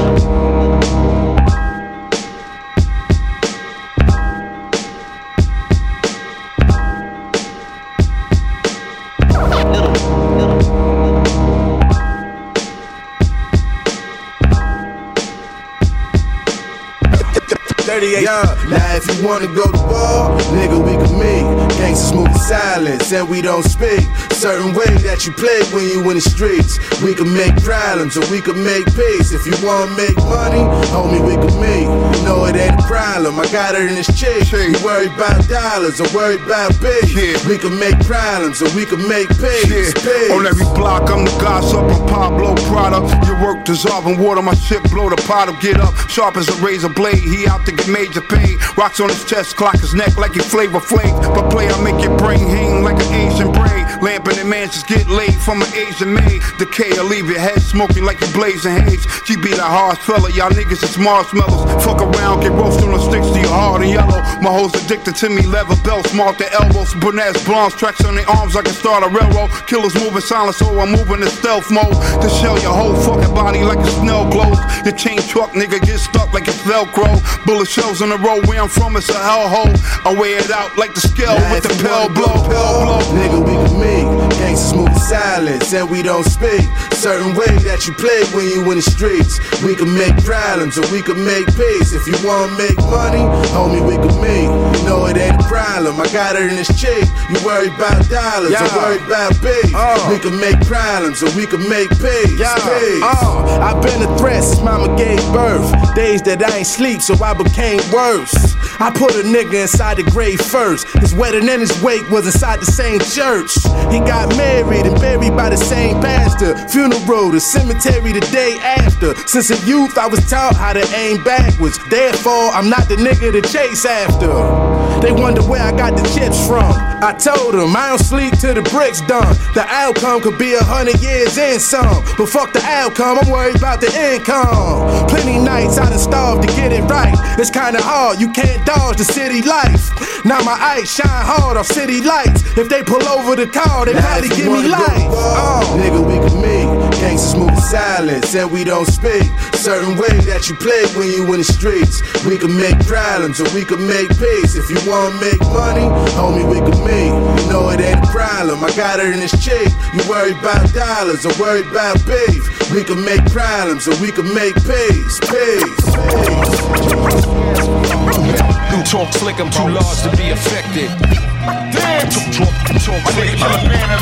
Yeah, now if you wanna go to war, nigga, we can meet. Gangsters move in silence and we don't speak. Certain way that you play when you in the streets. We can make problems or we can make peace. If you wanna make money, homie, we can meet. You know it ain't a problem, I got it in this cheek. You worry about dollars or worry about beef. We can make problems or we can make peace. On every block, I'm the gossip, I'm Pablo Prada. Your work dissolving water, my shit blow the pot up. Get up, sharp as a razor blade. He out to get major paid. Rocks on his chest, clock his neck like he Flavor Flav. But play, I make your brain hang like an Asian braid. Lamping and mansions get laid from an Asian maid. Decay, I leave your head smoking like you blazing haze. She be the hard fella, y'all niggas is marshmallows. Fuck around, get roasted on sticks to your hard and yellow. My hoes addicted to me, leather belts, mark their elbows. Brunettes, blondes, tracks on their arms, I can start a railroad. Killers moving silent, so I'm moving in stealth mode. To shell your whole fucking body like a snow globe. Your chain truck, nigga, get stuck like it's Velcro. Bullet shells on the road, where I'm from, it's a hellhole. I wear it out like the scale with the pill blow. Nigga, we can meet. Gangsters move in silence and we don't speak. Certain way that you play when you in the streets. We can make problems or we can make peace. If you wanna make money, homie, we can meet. You know it ain't a problem, I got it in this cheek. You worry about dollars or worry about beef. We can make problems or we can make peace. I've been a threat since mama gave birth. Days that I ain't sleep, so I became worse. I put a nigga inside the grave first. His wedding and his wake was inside the same church. He got married and buried by the same pastor. Funeral, the cemetery the day after. Since a youth I was taught how to aim backwards. Therefore I'm not the nigga to chase after. They wonder where I got the chips from. I told them I don't sleep till the bricks done. The outcome could be 100 years in some. But fuck the outcome, I'm worried about the income. Plenty nights I done starved to get it right. It's kinda hard, you can't dodge the city life. Now my eyes shine hard off city lights. If they pull over the car, they probably give me life. Nigga, we can meet. Gangsters move in silence and we don't speak. Certain way that you play when you in the streets. We can make problems or we can make peace. If you wanna make money, homie, we can meet. You know it ain't a problem, I got it in this cheek. You worry about dollars or worry about beef. We can make problems or we can make peace. You talk slick, I'm too large to be affected. Damn, talk slick.